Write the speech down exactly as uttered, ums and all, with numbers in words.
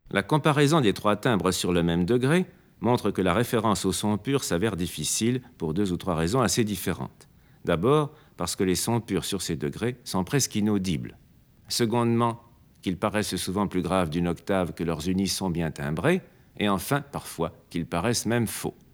La comparaison des trois timbres sur le même degré montre que la référence au son pur s'avère difficile pour deux ou trois raisons assez différentes. D'abord, parce que les sons purs sur ces degrés sont presque inaudibles. Secondement, qu'ils paraissent souvent plus graves d'une octave que leurs unissons bien timbrés. Et enfin, parfois, qu'ils paraissent même faux.